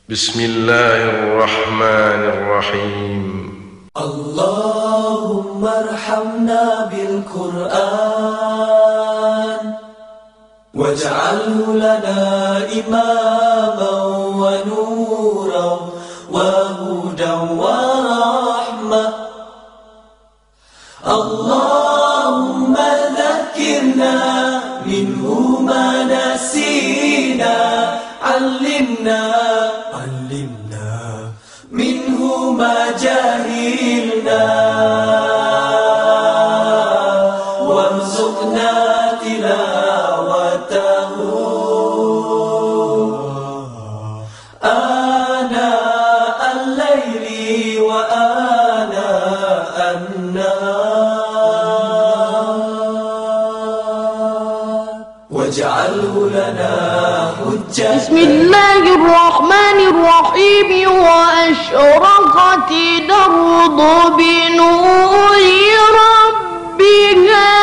بسم الله الرحمن الرحيم. اللهم ارحمنا بالقرآن واجعله لنا إماما ونورا وهدى ورحمة. اللهم ذكرنا منه ما نسينا، علمنا منه ما جهلنا، وارزقنا تلاوته آناء الليل وآناء النهار، واجعله لنا حجة. بسم الله الرحمن الرحيم. وأشرقت الأرض بنور ربها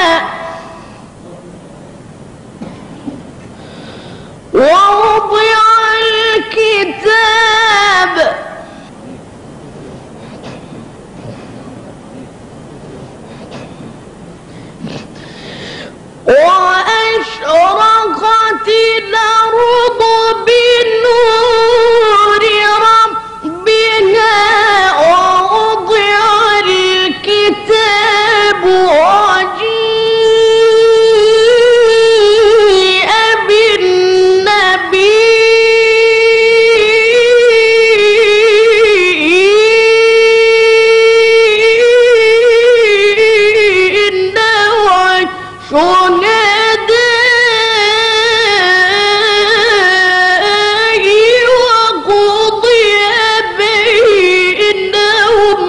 ووضع الكتاب وأشرقت الأرض بنور ربها ووضع الكتاب وجيء بالنبيين والشهداء وقضي بينهم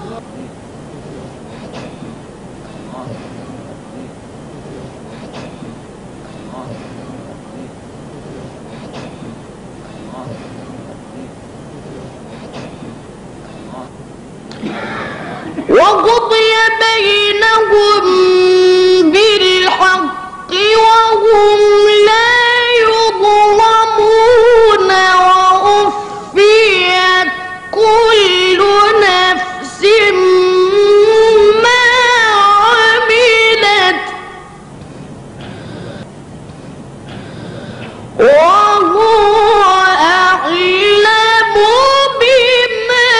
بالحق وهم لا يظلمون. ووفيت كل نفس ما عملت وهو أعلم بما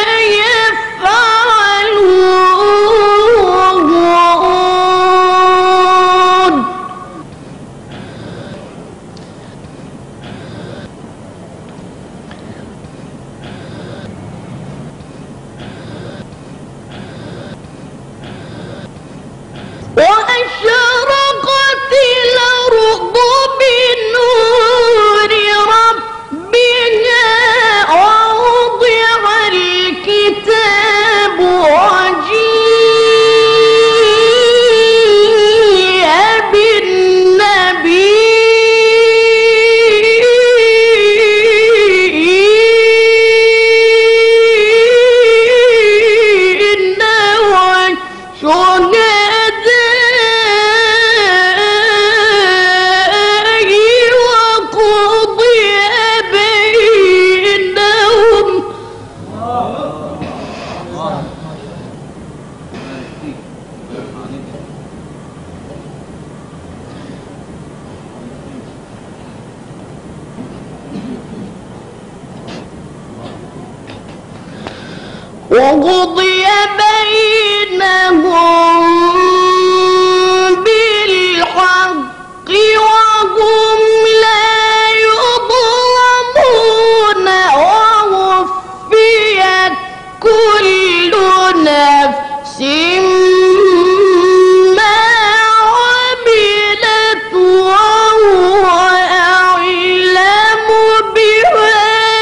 يفعلون. وأشرقت الأرض بنور ربها ووضع الكتاب وجيء بالنبيين والشهداء وقضي بينهم بالحق وهم لا يظلمون. ووفيت كل نفس ما عملت وهو أعلم بما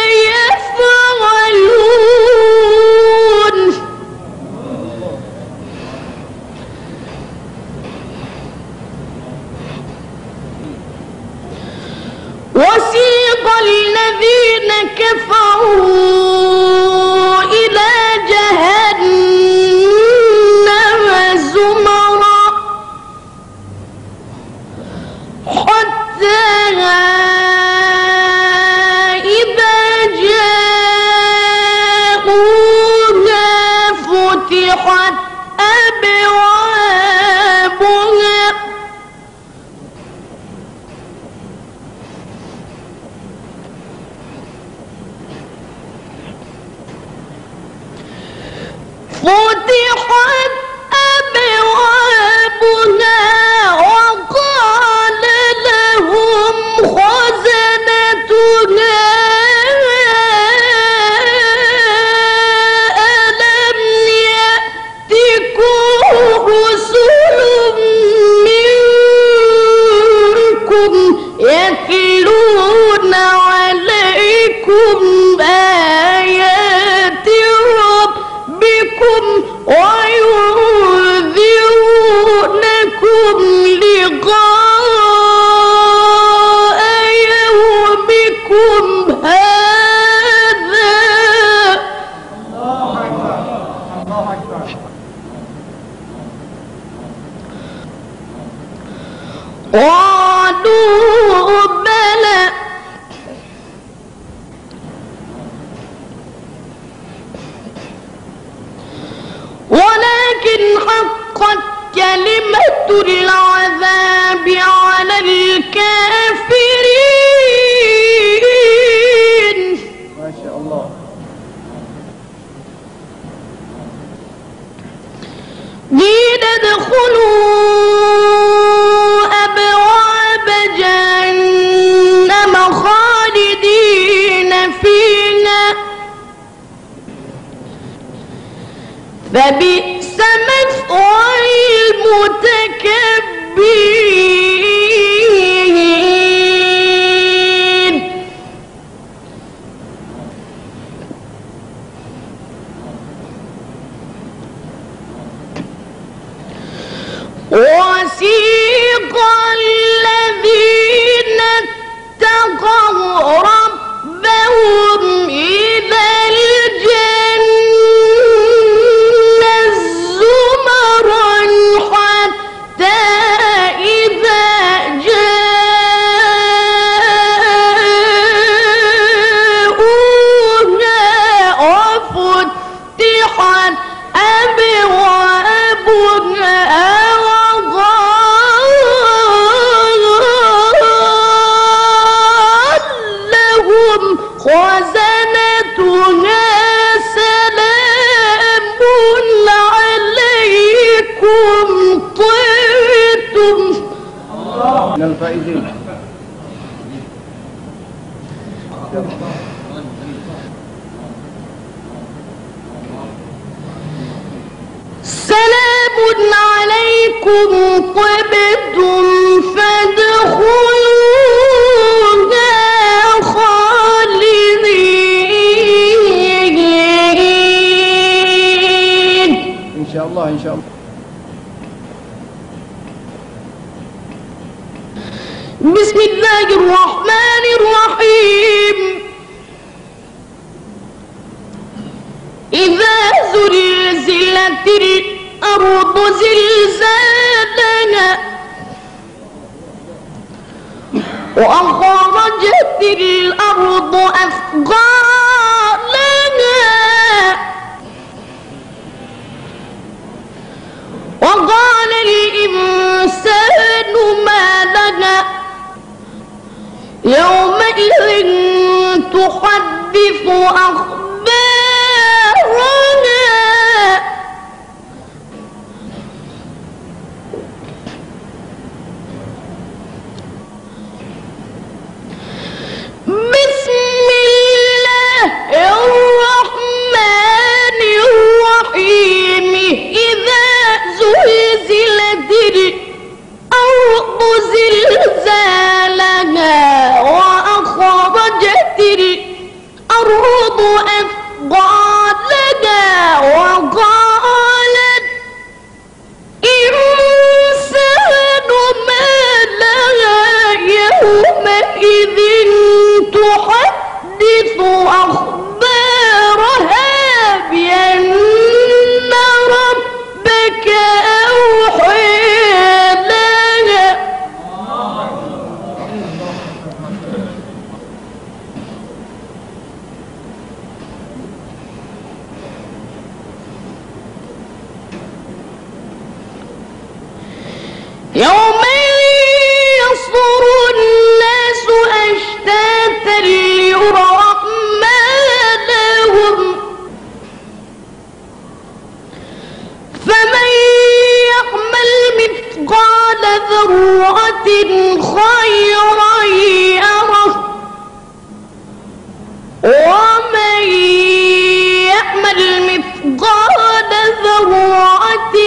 يفعلون. وسيق الذين كفروا إلى جهنم زمرا حتى إذا وفتحت أبوابها وقال لهم خزنتها ألم يأتكم رسل منكم يتلون عليكم آيات ربكم وينذرونكم لقاء يومكم هذا. قالوا بلى ولكن حقت كلمة العذاب على الكافرين. ما شاء الله. قيل ادخلوا أبواب جهنم خالدين فيها فبئس مثوى المتكبرين. وسيق الذين اتقوا ربهم إلى الجنة زمرا حتى إذا جاءوها وفتحت أبوابها خزنتها سلام عليكم طبتم. من الفائزين. سلام عليكم طبتم فادخلوها خالدين. إن شاء الله إن شاء الله. بسم الله الرحمن الرحيم. إذا زلزلت الأرض زلزالها وأخرجت الأرض أثقالها وقال الإنسان ما لها يومئذ تحدث أخبارها بسم الله الرحمن الرحيم. إذا زلزلت الأرض زلزالها وأخرجت الأرض أثقالها وقال الإنسان ما لها يومئذ تحدث أخبارها بأن ربك أوحى لها. يوم يصدر الناس أشتاتا ليروا ما ومن يعمل مثقال ذرة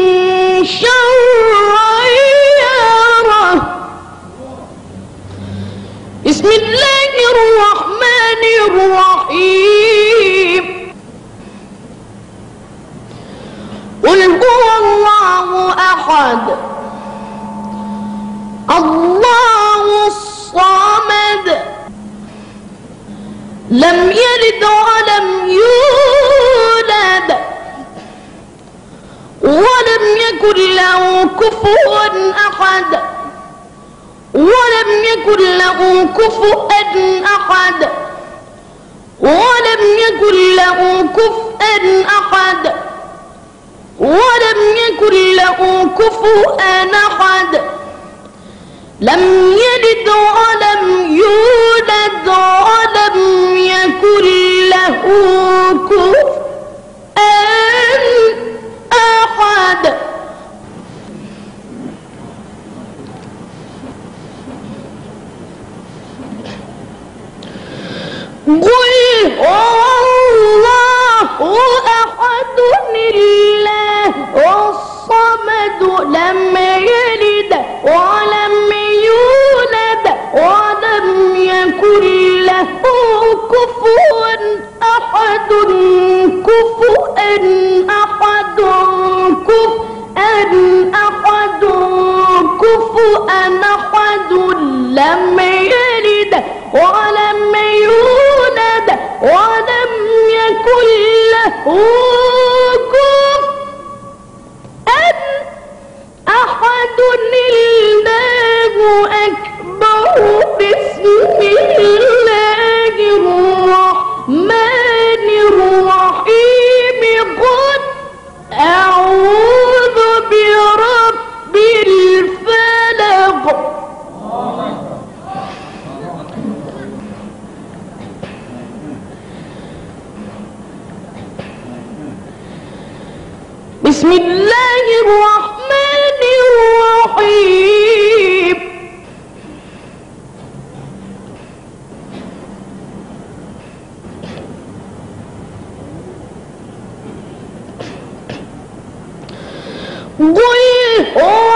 شرا يره. بسم الله الرحمن الرحيم. قل هو الله أحد الله الصمد لم يلد ولم يولد ولم يكن له كفوا أحد ولم يكن له كفوا أحد ولم يكن له كفوا أحد ولم يكن له كفوا أحد. لم يلد ولم يولد ولم يكن له كفوا أحد. قل هو الله أحد الله الصمد لم يلد ولم يولد ولم يكن له كفوا أحد كفوا أحد كفوا أحد لم يلد ولم يولد ولم يكن له كفوا أحد. الله أكبر. بسم الله الرحمن الرحيم. قل أعوذ برب الفلق. بسم الله الرحمن الرحيم. قل هو